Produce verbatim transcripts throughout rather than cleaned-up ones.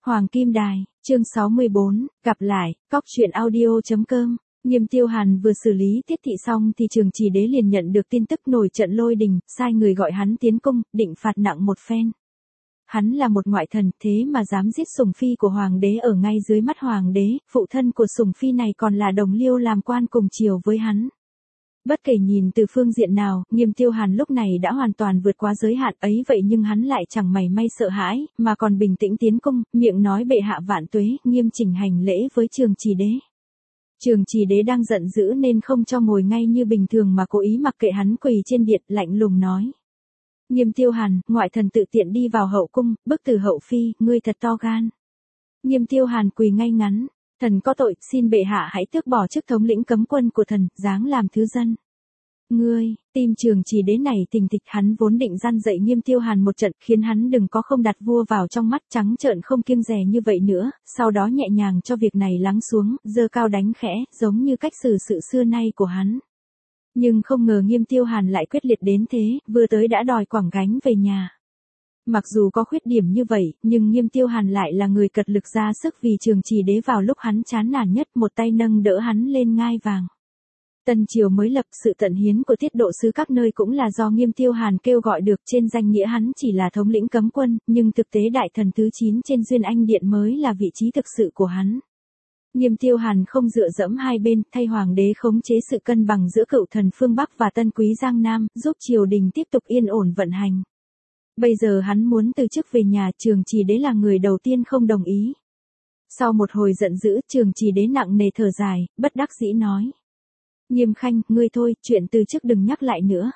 Hoàng Kim Đài, chương sáu mươi bốn, gặp lại, cóc truyện audio.com. Nghiêm Tiêu Hàn vừa xử lý Tiết Thị xong thì Trường Trì Đế liền nhận được tin tức nổi trận lôi đình, sai người gọi hắn tiến cung, định phạt nặng một phen. Hắn là một ngoại thần, thế mà dám giết sủng phi của hoàng đế ở ngay dưới mắt hoàng đế, phụ thân của sủng phi này còn là đồng liêu làm quan cùng triều với hắn. Bất kể nhìn từ phương diện nào, Nghiêm Tiêu Hàn lúc này đã hoàn toàn vượt qua giới hạn ấy, vậy nhưng hắn lại chẳng mảy may sợ hãi, mà còn bình tĩnh tiến cung, miệng nói bệ hạ vạn tuế, nghiêm chỉnh hành lễ với Trường Trì Đế. Trường Trì Đế đang giận dữ nên không cho ngồi ngay như bình thường mà cố ý mặc kệ hắn quỳ trên điện, lạnh lùng nói. Nghiêm Tiêu Hàn, ngoại thần tự tiện đi vào hậu cung, bức tử hậu phi, ngươi thật to gan. Nghiêm Tiêu Hàn quỳ ngay ngắn. Thần có tội, xin bệ hạ hãy tước bỏ chức thống lĩnh cấm quân của thần, giáng làm thứ dân. Ngươi, tim Trường Trì Đế này thình thịch, hắn vốn định gian dạy Nghiêm Tiêu Hàn một trận, khiến hắn đừng có không đặt vua vào trong mắt, trắng trợn không kiêng dè như vậy nữa, sau đó nhẹ nhàng cho việc này lắng xuống, giơ cao đánh khẽ, giống như cách xử sự xưa nay của hắn. Nhưng không ngờ Nghiêm Tiêu Hàn lại quyết liệt đến thế, vừa tới đã đòi quẳng gánh về nhà. Mặc dù có khuyết điểm như vậy, nhưng Nghiêm Tiêu Hàn lại là người cật lực ra sức vì Trường Trì Đế vào lúc hắn chán nản nhất, một tay nâng đỡ hắn lên ngai vàng. Tân triều mới lập, sự tận hiến của tiết độ sứ các nơi cũng là do Nghiêm Tiêu Hàn kêu gọi được, trên danh nghĩa hắn chỉ là thống lĩnh cấm quân, nhưng thực tế đại thần thứ chín trên Duyên Anh Điện mới là vị trí thực sự của hắn. Nghiêm Tiêu Hàn không dựa dẫm hai bên, thay hoàng đế khống chế sự cân bằng giữa cựu thần phương Bắc và tân quý Giang Nam, giúp triều đình tiếp tục yên ổn vận hành. Bây giờ hắn muốn từ chức về nhà, Trường Trì Đế là người đầu tiên không đồng ý. Sau một hồi giận dữ, Trường Trì Đế nặng nề thở dài, bất đắc dĩ nói. Nghiêm Khanh, ngươi thôi, chuyện từ chức đừng nhắc lại nữa.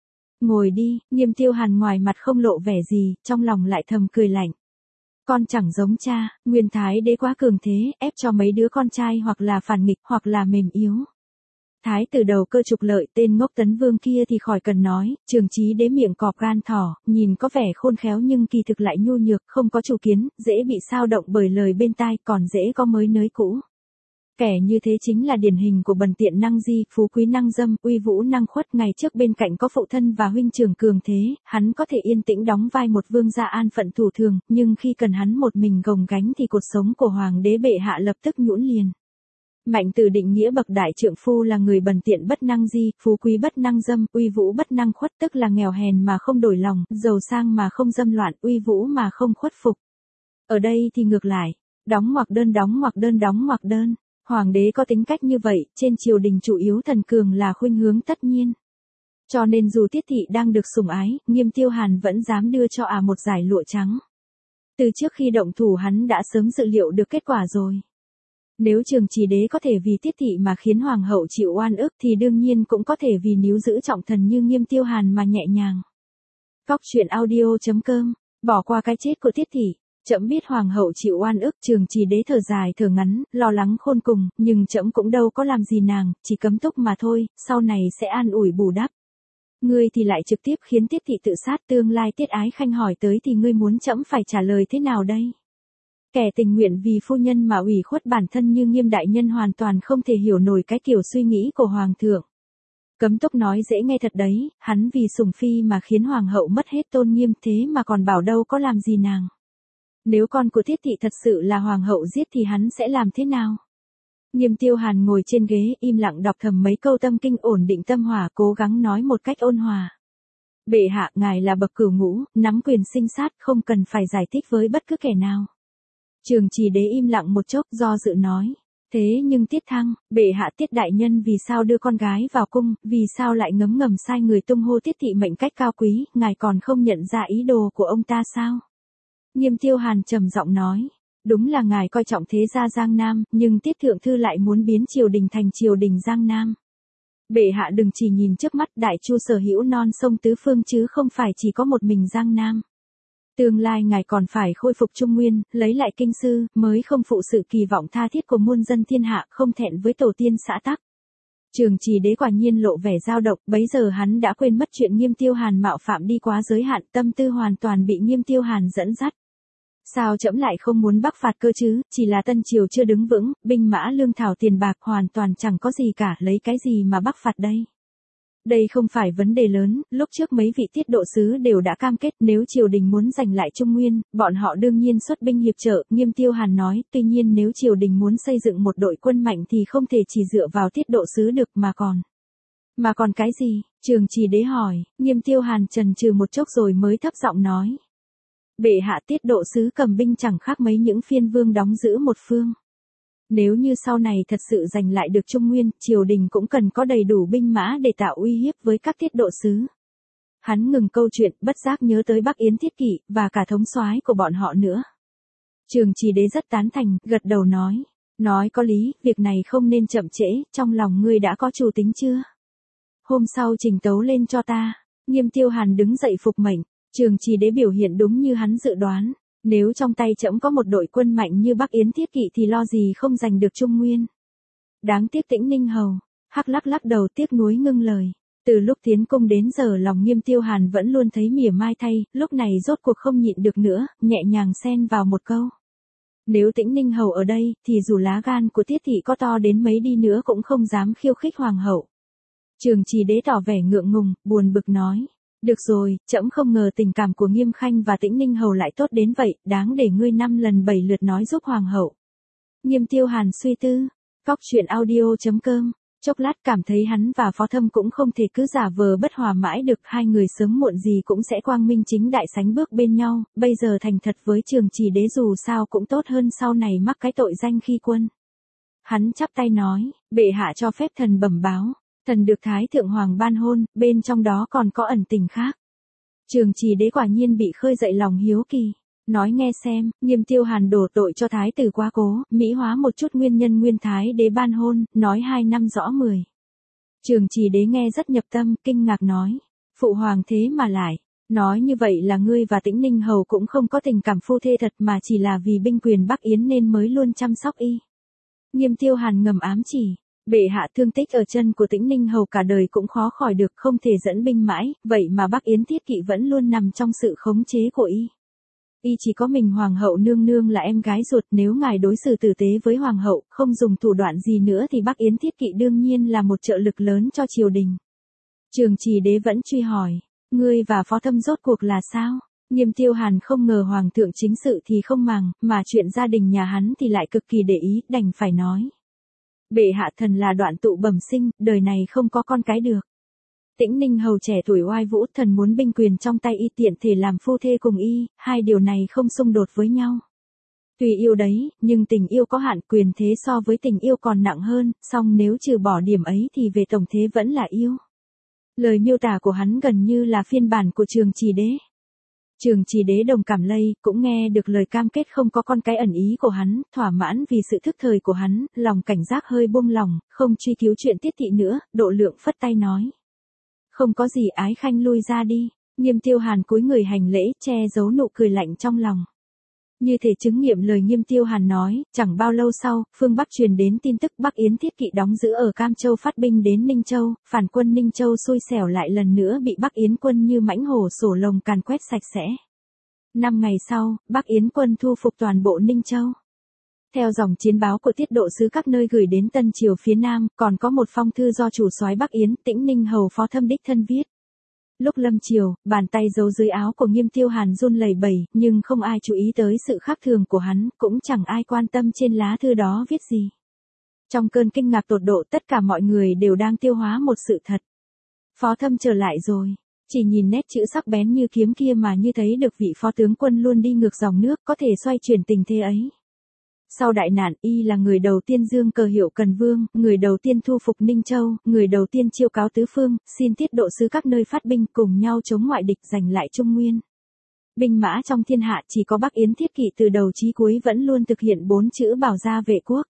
Ngồi đi. Nghiêm Tiêu Hàn ngoài mặt không lộ vẻ gì, trong lòng lại thầm cười lạnh. Con chẳng giống cha, Nguyên Thái Đế quá cường thế, ép cho mấy đứa con trai hoặc là phản nghịch hoặc là mềm yếu. Thái tử đầu cơ trục lợi, tên ngốc Tấn Vương kia thì khỏi cần nói, Trường Trì Đế miệng cọp gan thỏ, nhìn có vẻ khôn khéo nhưng kỳ thực lại nhu nhược, không có chủ kiến, dễ bị sao động bởi lời bên tai, còn dễ có mới nới cũ. Kẻ như thế chính là điển hình của bần tiện năng di, phú quý năng dâm, uy vũ năng khuất. Ngày trước bên cạnh có phụ thân và huynh trưởng cường thế, hắn có thể yên tĩnh đóng vai một vương gia an phận thủ thường, nhưng khi cần hắn một mình gồng gánh thì cuộc sống của hoàng đế bệ hạ lập tức nhũn liền. Mạnh từ định nghĩa bậc đại trượng phu là người bần tiện bất năng di, phú quý bất năng dâm, uy vũ bất năng khuất, tức là nghèo hèn mà không đổi lòng, giàu sang mà không dâm loạn, uy vũ mà không khuất phục. Ở đây thì ngược lại, đóng ngoặc đơn đóng ngoặc đơn đóng ngoặc đơn. Hoàng đế có tính cách như vậy, trên triều đình chủ yếu thần cường là khuynh hướng tất nhiên. Cho nên dù Tiết Thị đang được sủng ái, Nghiêm Tiêu Hàn vẫn dám đưa cho ả à một dải lụa trắng. Từ trước khi động thủ hắn đã sớm dự liệu được kết quả rồi. Nếu Trường Trì Đế có thể vì Tiết Thị mà khiến hoàng hậu chịu oan ức thì đương nhiên cũng có thể vì níu giữ trọng thần như Nghiêm Tiêu Hàn mà nhẹ nhàng. Cóc truyện audio.com, bỏ qua cái chết của Tiết Thị. Trẫm biết hoàng hậu chịu oan ức. Trường Trì Đế thở dài thở ngắn, lo lắng khôn cùng, nhưng trẫm cũng đâu có làm gì nàng, chỉ cấm túc mà thôi, sau này sẽ an ủi bù đắp. Ngươi thì lại trực tiếp khiến Tiết Thị tự sát, tương lai Tiết Ái Khanh hỏi tới thì ngươi muốn trẫm phải trả lời thế nào đây? Kẻ tình nguyện vì phu nhân mà ủy khuất bản thân như Nghiêm đại nhân hoàn toàn không thể hiểu nổi cái kiểu suy nghĩ của hoàng thượng. Cấm túc nói dễ nghe thật đấy, hắn vì sủng phi mà khiến hoàng hậu mất hết tôn nghiêm, thế mà còn bảo đâu có làm gì nàng. Nếu con của Tiết Thị thật sự là hoàng hậu giết thì hắn sẽ làm thế nào? Nghiêm Tiêu Hàn ngồi trên ghế, im lặng đọc thầm mấy câu tâm kinh, ổn định tâm hỏa, cố gắng nói một cách ôn hòa. Bệ hạ, ngài là bậc cửu ngũ, nắm quyền sinh sát, không cần phải giải thích với bất cứ kẻ nào. Trường Trì Đế im lặng một chốc, do dự nói. Thế nhưng Tiết Thăng, bệ hạ, Tiết đại nhân vì sao đưa con gái vào cung, vì sao lại ngấm ngầm sai người tung hô Tiết Thị mệnh cách cao quý, ngài còn không nhận ra ý đồ của ông ta sao? Nghiêm Tiêu Hàn trầm giọng nói, đúng là ngài coi trọng thế gia Giang Nam, nhưng Tiết thượng thư lại muốn biến triều đình thành triều đình Giang Nam. Bệ hạ đừng chỉ nhìn trước mắt, đại chu sở hữu non sông tứ phương chứ không phải chỉ có một mình Giang Nam. Tương lai ngài còn phải khôi phục Trung Nguyên, lấy lại kinh sư, mới không phụ sự kỳ vọng tha thiết của muôn dân thiên hạ, không thẹn với tổ tiên xã tắc. Trường Trì Đế quả nhiên lộ vẻ dao động, bấy giờ hắn đã quên mất chuyện Nghiêm Tiêu Hàn mạo phạm đi quá giới hạn, tâm tư hoàn toàn bị Nghiêm Tiêu Hàn dẫn dắt. Sao trẫm lại không muốn bắc phạt cơ chứ, chỉ là tân triều chưa đứng vững, binh mã lương thảo tiền bạc hoàn toàn chẳng có gì cả, lấy cái gì mà bắc phạt đây? Đây không phải vấn đề lớn, lúc trước mấy vị tiết độ sứ đều đã cam kết nếu triều đình muốn giành lại Trung Nguyên, bọn họ đương nhiên xuất binh hiệp trợ, Nghiêm Tiêu Hàn nói, tuy nhiên nếu triều đình muốn xây dựng một đội quân mạnh thì không thể chỉ dựa vào tiết độ sứ được mà còn. Mà còn cái gì? Trường Trì Đế hỏi, Nghiêm Tiêu Hàn chần chừ một chốc rồi mới thấp giọng nói. Bệ hạ tiết độ sứ cầm binh chẳng khác mấy những phiên vương đóng giữ một phương. Nếu như sau này thật sự giành lại được Trung Nguyên, triều đình cũng cần có đầy đủ binh mã để tạo uy hiếp với các tiết độ sứ. Hắn ngừng câu chuyện, bất giác nhớ tới Bắc Yến Thiết Kỵ, và cả thống soái của bọn họ nữa. Trường Trì Đế rất tán thành, gật đầu nói. Nói có lý, việc này không nên chậm trễ, trong lòng ngươi đã có chủ tính chưa? Hôm sau trình tấu lên cho ta. Nghiêm Tiêu Hàn đứng dậy phục mệnh. Trường Trì Đế biểu hiện đúng như hắn dự đoán. Nếu trong tay trẫm có một đội quân mạnh như Bắc Yến Thiết Kỵ thì lo gì không giành được Trung Nguyên. Đáng tiếc Tĩnh Ninh Hầu. Hắc lắc lắc đầu tiếc nuối ngưng lời. Từ lúc tiến cung đến giờ lòng Nghiêm Tiêu Hàn vẫn luôn thấy mỉa mai thay, lúc này rốt cuộc không nhịn được nữa, nhẹ nhàng xen vào một câu. Nếu Tĩnh Ninh Hầu ở đây, thì dù lá gan của Tiết Thị có to đến mấy đi nữa cũng không dám khiêu khích hoàng hậu. Trường Trì Đế tỏ vẻ ngượng ngùng, buồn bực nói. Được rồi, trẫm không ngờ tình cảm của Nghiêm Khanh và Tĩnh Ninh Hầu lại tốt đến vậy, đáng để ngươi năm lần bảy lượt nói giúp hoàng hậu. Nghiêm Tiêu Hàn suy tư, cóc truyện audio chấm com, chốc lát cảm thấy hắn và Phó Thâm cũng không thể cứ giả vờ bất hòa mãi được, hai người sớm muộn gì cũng sẽ quang minh chính đại sánh bước bên nhau, bây giờ thành thật với Trường Trì Đế dù sao cũng tốt hơn sau này mắc cái tội danh khi quân. Hắn chắp tay nói, bệ hạ cho phép thần bẩm báo. Thần được Thái Thượng Hoàng ban hôn, bên trong đó còn có ẩn tình khác. Trường Trì Đế quả nhiên bị khơi dậy lòng hiếu kỳ. Nói nghe xem, Nghiêm Tiêu Hàn đổ tội cho Thái tử quá cố, mỹ hóa một chút nguyên nhân nguyên Thái Đế ban hôn, nói hai năm rõ mười. Trường Trì Đế nghe rất nhập tâm, kinh ngạc nói. Phụ Hoàng thế mà lại. Nói như vậy là ngươi và Tĩnh Ninh Hầu cũng không có tình cảm phu thê thật mà chỉ là vì binh quyền Bắc Yến nên mới luôn chăm sóc y. Nghiêm Tiêu Hàn ngầm ám chỉ. Bệ hạ thương tích ở chân của Tĩnh Ninh Hầu cả đời cũng khó khỏi được, không thể dẫn binh mãi, vậy mà Bắc Yến Thiết Kỵ vẫn luôn nằm trong sự khống chế của y. Y chỉ có mình Hoàng hậu nương nương là em gái ruột, nếu ngài đối xử tử tế với Hoàng hậu, không dùng thủ đoạn gì nữa thì Bắc Yến Thiết Kỵ đương nhiên là một trợ lực lớn cho triều đình. Trường Trì Đế vẫn truy hỏi, ngươi và Phó Thâm rốt cuộc là sao? Nghiêm Tiêu Hàn không ngờ Hoàng thượng chính sự thì không màng, mà chuyện gia đình nhà hắn thì lại cực kỳ để ý, đành phải nói. Bệ hạ thần là đoạn tụ bẩm sinh, đời này không có con cái được. Tĩnh Ninh Hầu trẻ tuổi oai vũ, thần muốn binh quyền trong tay y tiện thể làm phu thê cùng y, hai điều này không xung đột với nhau. Tùy yêu đấy, nhưng tình yêu có hạn, quyền thế so với tình yêu còn nặng hơn, song nếu trừ bỏ điểm ấy thì về tổng thế vẫn là yêu. Lời miêu tả của hắn gần như là phiên bản của Trường Trì Đế. Trường Trì Đế đồng cảm lây, cũng nghe được lời cam kết không có con cái ẩn ý của hắn, thỏa mãn vì sự thức thời của hắn, lòng cảnh giác hơi buông lòng, không truy cứu chuyện Tiết Thị nữa, Độ Lượng phất tay nói. Không có gì, Ái Khanh lui ra đi. Nghiêm Tiêu Hàn cúi người hành lễ, che giấu nụ cười lạnh trong lòng. Như thể chứng nghiệm lời Nghiêm Tiêu Hàn nói, chẳng bao lâu sau, phương Bắc truyền đến tin tức Bắc Yến Thiết Kỵ đóng giữ ở Cam Châu phát binh đến Ninh Châu, phản quân Ninh Châu xui xẻo lại lần nữa bị Bắc Yến quân như mãnh hổ sổ lồng càn quét sạch sẽ. Năm ngày sau, Bắc Yến quân thu phục toàn bộ Ninh Châu. Theo dòng chiến báo của tiết độ sứ các nơi gửi đến Tân Triều phía Nam, còn có một phong thư do chủ soái Bắc Yến, Tĩnh Ninh Hầu Phó Thâm đích thân viết. Lúc lâm chiều, bàn tay giấu dưới áo của Nghiêm Tiêu Hàn run lẩy bẩy, nhưng không ai chú ý tới sự khác thường của hắn, cũng chẳng ai quan tâm trên lá thư đó viết gì. Trong cơn kinh ngạc tột độ, tất cả mọi người đều đang tiêu hóa một sự thật. Phó Thâm trở lại rồi. Chỉ nhìn nét chữ sắc bén như kiếm kia mà như thấy được vị phó tướng quân luôn đi ngược dòng nước có thể xoay chuyển tình thế ấy. Sau đại nạn, y là người đầu tiên dương cờ hiệu Cần Vương, người đầu tiên thu phục Ninh Châu, người đầu tiên chiêu cáo tứ phương, xin tiết độ sứ các nơi phát binh cùng nhau chống ngoại địch giành lại Trung Nguyên. Binh mã trong thiên hạ chỉ có Bắc Yến Thiết Kỵ từ đầu chí cuối vẫn luôn thực hiện bốn chữ bảo gia vệ quốc.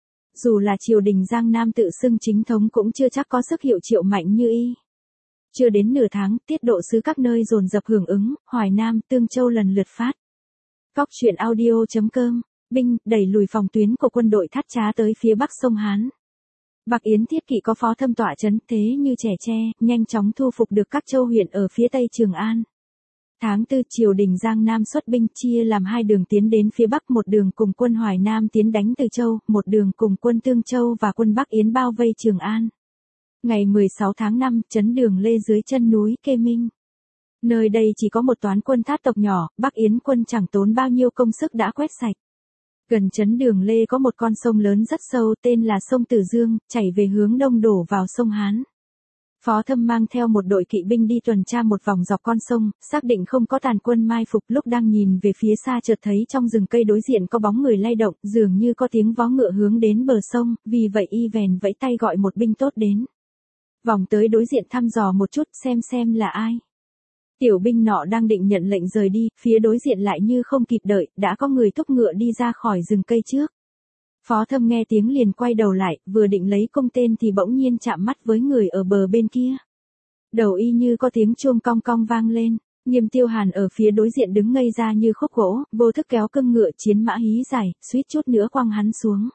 Dù là triều đình Giang Nam tự xưng chính thống cũng chưa chắc có sức hiệu triệu mạnh như y. Chưa đến nửa tháng, tiết độ sứ các nơi dồn dập hưởng ứng, Hoài Nam, Tương Châu lần lượt phát. Cóc truyện audio chấm com, binh, đẩy lùi phòng tuyến của quân đội Thát Trá tới phía bắc sông Hán. Bắc Yến Thiết Kỵ có Phó Thâm tọa trấn thế như trẻ tre, nhanh chóng thu phục được các châu huyện ở phía tây Trường An. Tháng tư, triều đình Giang Nam xuất binh chia làm hai đường tiến đến phía bắc, một đường cùng quân Hoài Nam tiến đánh Từ Châu, một đường cùng quân Tương Châu và quân Bắc Yến bao vây Trường An. Ngày mười sáu tháng năm, trấn Đường Lê dưới chân núi Kê Minh. Nơi đây chỉ có một toán quân thát tộc nhỏ, Bắc Yến quân chẳng tốn bao nhiêu công sức đã quét sạch. Gần trấn Đường Lê có một con sông lớn rất sâu tên là sông Tử Dương, chảy về hướng đông đổ vào sông Hán. Phó Thâm mang theo một đội kỵ binh đi tuần tra một vòng dọc con sông, xác định không có tàn quân mai phục, lúc đang nhìn về phía xa chợt thấy trong rừng cây đối diện có bóng người lay động, dường như có tiếng vó ngựa hướng đến bờ sông, vì vậy y vèn vẫy tay gọi một binh tốt đến. Vòng tới đối diện thăm dò một chút xem xem là ai. Tiểu binh nọ đang định nhận lệnh rời đi, phía đối diện lại như không kịp đợi, đã có người thúc ngựa đi ra khỏi rừng cây trước. Phó Thâm nghe tiếng liền quay đầu lại, vừa định lấy cung tên thì bỗng nhiên chạm mắt với người ở bờ bên kia. Đầu y như có tiếng chuông cong cong vang lên, Nghiêm Tiêu Hàn ở phía đối diện đứng ngây ra như khúc gỗ, vô thức kéo cương ngựa chiến mã hí dài, suýt chút nữa quăng hắn xuống.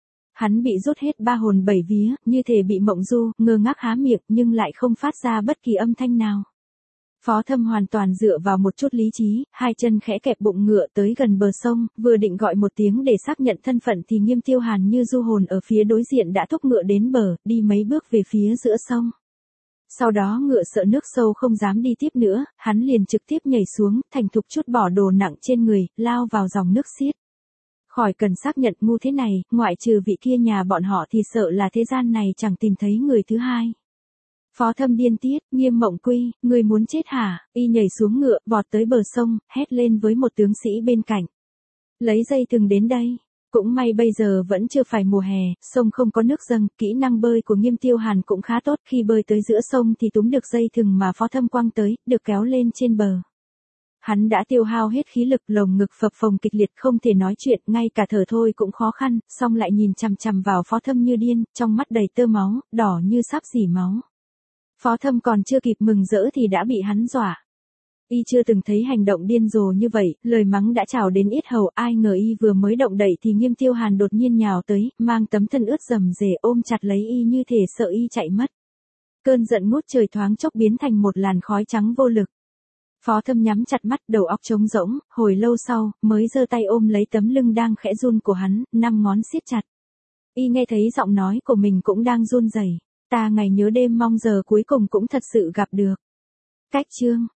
Hắn bị rút hết ba hồn bảy vía, như thể bị mộng du, ngơ ngác há miệng nhưng lại không phát ra bất kỳ âm thanh nào. Phó Thâm hoàn toàn dựa vào một chút lý trí, hai chân khẽ kẹp bụng ngựa tới gần bờ sông, vừa định gọi một tiếng để xác nhận thân phận thì Nghiêm Tiêu Hàn như du hồn ở phía đối diện đã thúc ngựa đến bờ, đi mấy bước về phía giữa sông. Sau đó ngựa sợ nước sâu không dám đi tiếp nữa, hắn liền trực tiếp nhảy xuống, thành thục chút bỏ đồ nặng trên người, lao vào dòng nước xiết. Khỏi cần xác nhận ngu thế này, ngoại trừ vị kia nhà bọn họ thì sợ là thế gian này chẳng tìm thấy người thứ hai. Phó Thâm điên tiết, Nghiêm Mộng Quy, người muốn chết hả? Y nhảy xuống ngựa, vọt tới bờ sông, hét lên với một tướng sĩ bên cạnh. Lấy dây thừng đến đây. Cũng may bây giờ vẫn chưa phải mùa hè, sông không có nước dâng, kỹ năng bơi của Nghiêm Tiêu Hàn cũng khá tốt, khi bơi tới giữa sông thì túm được dây thừng mà Phó Thâm quăng tới, được kéo lên trên bờ. Hắn đã tiêu hao hết khí lực, lồng ngực phập phồng kịch liệt, không thể nói chuyện, ngay cả thở thôi cũng khó khăn, song lại nhìn chằm chằm vào Phó Thâm như điên, trong mắt đầy tơ máu, đỏ như sắp rỉ máu. Phó Thâm còn chưa kịp mừng rỡ thì đã bị hắn dọa. Y chưa từng thấy hành động điên rồ như vậy, lời mắng đã trào đến yết hầu, ai ngờ y vừa mới động đậy thì Nghiêm Tiêu Hàn đột nhiên nhào tới, mang tấm thân ướt rầm rề ôm chặt lấy y như thể sợ y chạy mất. Cơn giận ngút trời thoáng chốc biến thành một làn khói trắng vô lực. Phó Thâm nhắm chặt mắt, đầu óc trống rỗng, hồi lâu sau, mới giơ tay ôm lấy tấm lưng đang khẽ run của hắn, năm ngón siết chặt. Y nghe thấy giọng nói của mình cũng đang run rẩy. Ta ngày nhớ đêm mong giờ cuối cùng cũng thật sự gặp được. Cách chương